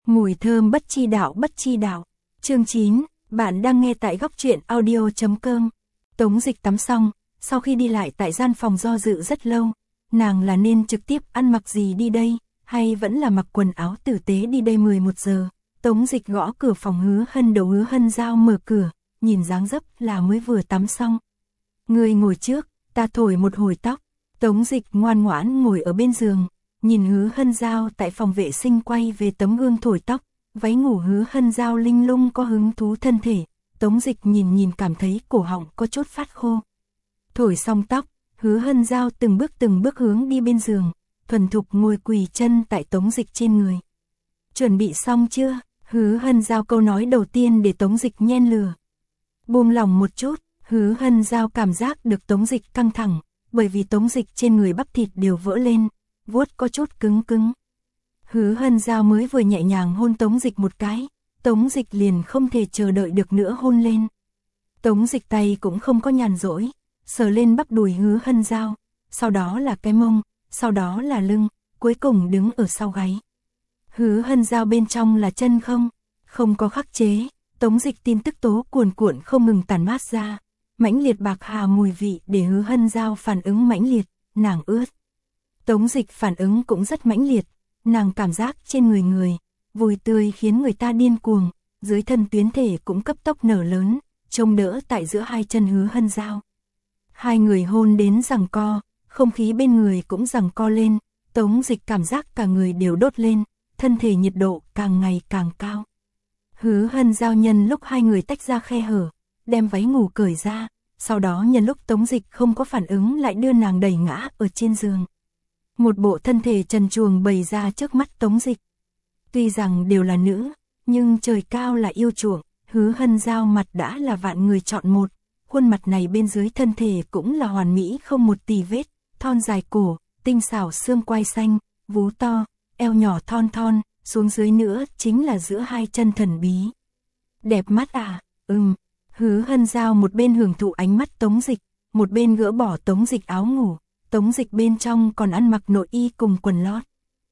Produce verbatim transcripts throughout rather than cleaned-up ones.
Mùi thơm bất chi đạo bất chi đạo. Chương chín, bạn đang nghe tại góc truyện audio chấm com. Tống Dịch tắm xong, sau khi đi lại tại gian phòng do dự rất lâu, nàng là nên trực tiếp ăn mặc gì đi đây, hay vẫn là mặc quần áo tử tế đi đây. Mười một giờ, Tống Dịch gõ cửa phòng Hứa Hân. Đầu Hứa Hân Giao mở cửa, nhìn dáng dấp là mới vừa tắm xong. Người ngồi trước, ta thổi một hồi tóc. Tống Dịch ngoan ngoãn ngồi ở bên giường, nhìn Hứa Hân Giao tại phòng vệ sinh quay về tấm gương thổi tóc. Váy ngủ Hứa Hân Giao linh lung có hứng thú thân thể. Tống Dịch nhìn nhìn cảm thấy cổ họng có chút phát khô. Thổi xong tóc, Hứa Hân Giao từng bước từng bước hướng đi bên giường, thuần thục ngồi quỳ chân tại Tống Dịch trên người. Chuẩn bị xong chưa? Hứa Hân Giao câu nói đầu tiên để Tống Dịch nhen lửa. Buông lòng một chút, Hứa Hân Giao cảm giác được Tống Dịch căng thẳng, bởi vì Tống Dịch trên người bắp thịt đều vỡ lên, vuốt có chút cứng cứng. Hứa Hân Giao mới vừa nhẹ nhàng hôn Tống Dịch một cái, Tống Dịch liền không thể chờ đợi được nữa hôn lên. Tống Dịch tay cũng không có nhàn rỗi, sờ lên bắp đùi Hứa Hân Giao, sau đó là cái mông, sau đó là lưng, cuối cùng đứng ở sau gáy. Hứa Hân Giao bên trong là chân không, không có khắc chế. Tống Dịch tin tức tố cuồn cuộn không ngừng tản mát ra, mãnh liệt bạc hà mùi vị để Hứa Hân Giao phản ứng mãnh liệt, nàng ướt. Tống Dịch phản ứng cũng rất mãnh liệt, nàng cảm giác trên người người, vui tươi khiến người ta điên cuồng, dưới thân tuyến thể cũng cấp tốc nở lớn, trông đỡ tại giữa hai chân Hứa Hân Giao. Hai người hôn đến giằng co, không khí bên người cũng giằng co lên, Tống Dịch cảm giác cả người đều đốt lên, thân thể nhiệt độ càng ngày càng cao. Hứa Hân Giao nhân lúc hai người tách ra khe hở, đem váy ngủ cởi ra, sau đó nhân lúc Tống Dịch không có phản ứng lại đưa nàng đẩy ngã ở trên giường. Một bộ thân thể trần truồng bày ra trước mắt Tống Dịch. Tuy rằng đều là nữ, nhưng trời cao là yêu chuộng, Hứa Hân Giao mặt đã là vạn người chọn một, khuôn mặt này bên dưới thân thể cũng là hoàn mỹ không một tì vết, thon dài cổ, tinh xảo xương quai xanh, vú to, eo nhỏ thon thon, xuống dưới nữa chính là giữa hai chân thần bí. Đẹp mắt à? Ừm. Hứa Hân Giao một bên hưởng thụ ánh mắt Tống Dịch, một bên gỡ bỏ Tống Dịch áo ngủ, Tống Dịch bên trong còn ăn mặc nội y cùng quần lót.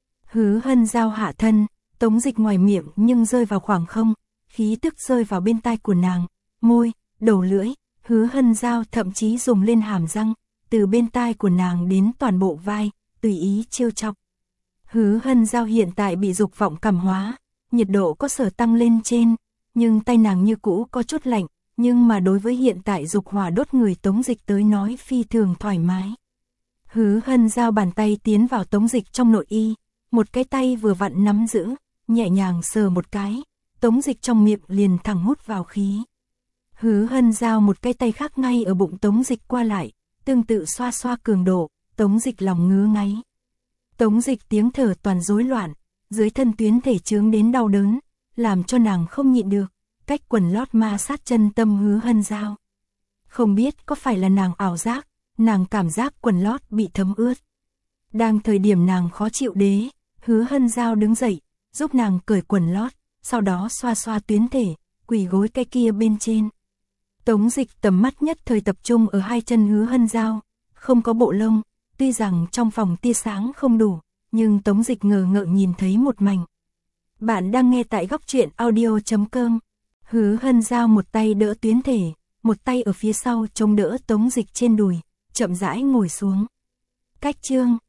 Hứa Hân Giao hạ thân, Tống Dịch ngoài miệng nhưng rơi vào khoảng không, khí tức rơi vào bên tai của nàng, môi, đầu lưỡi, Hứa Hân Giao thậm chí dùng lên hàm răng, từ bên tai của nàng đến toàn bộ vai, tùy ý trêu chọc. Hứa Hân Giao hiện tại bị dục vọng cảm hóa, nhiệt độ có sở tăng lên trên, nhưng tay nàng như cũ có chút lạnh, nhưng mà đối với hiện tại dục hỏa đốt người Tống Dịch tới nói phi thường thoải mái. Hứa Hân Giao bàn tay tiến vào Tống Dịch trong nội y, một cái tay vừa vặn nắm giữ, nhẹ nhàng sờ một cái, Tống Dịch trong miệng liền thẳng hút vào khí. Hứa Hân Giao một cái tay khác ngay ở bụng Tống Dịch qua lại, tương tự xoa xoa cường độ, Tống Dịch lòng ngứa ngáy. Tống Dịch tiếng thở toàn rối loạn, dưới thân tuyến thể chướng đến đau đớn, làm cho nàng không nhịn được, cách quần lót ma sát chân tâm Hứa Hân Giao. Không biết có phải là nàng ảo giác, nàng cảm giác quần lót bị thấm ướt. Đang thời điểm nàng khó chịu đế, Hứa Hân Giao đứng dậy, giúp nàng cởi quần lót, sau đó xoa xoa tuyến thể, quỳ gối cái kia bên trên. Tống Dịch tầm mắt nhất thời tập trung ở hai chân Hứa Hân Giao, không có bộ lông, tuy rằng trong phòng tia sáng không đủ, nhưng Tống Dịch ngờ ngợ nhìn thấy một mảnh. Bạn đang nghe tại góc truyện audio chấm com. Hứa Hân Giao một tay đỡ tuyến thể, một tay ở phía sau chống đỡ Tống Dịch trên đùi, chậm rãi ngồi xuống. Cách chương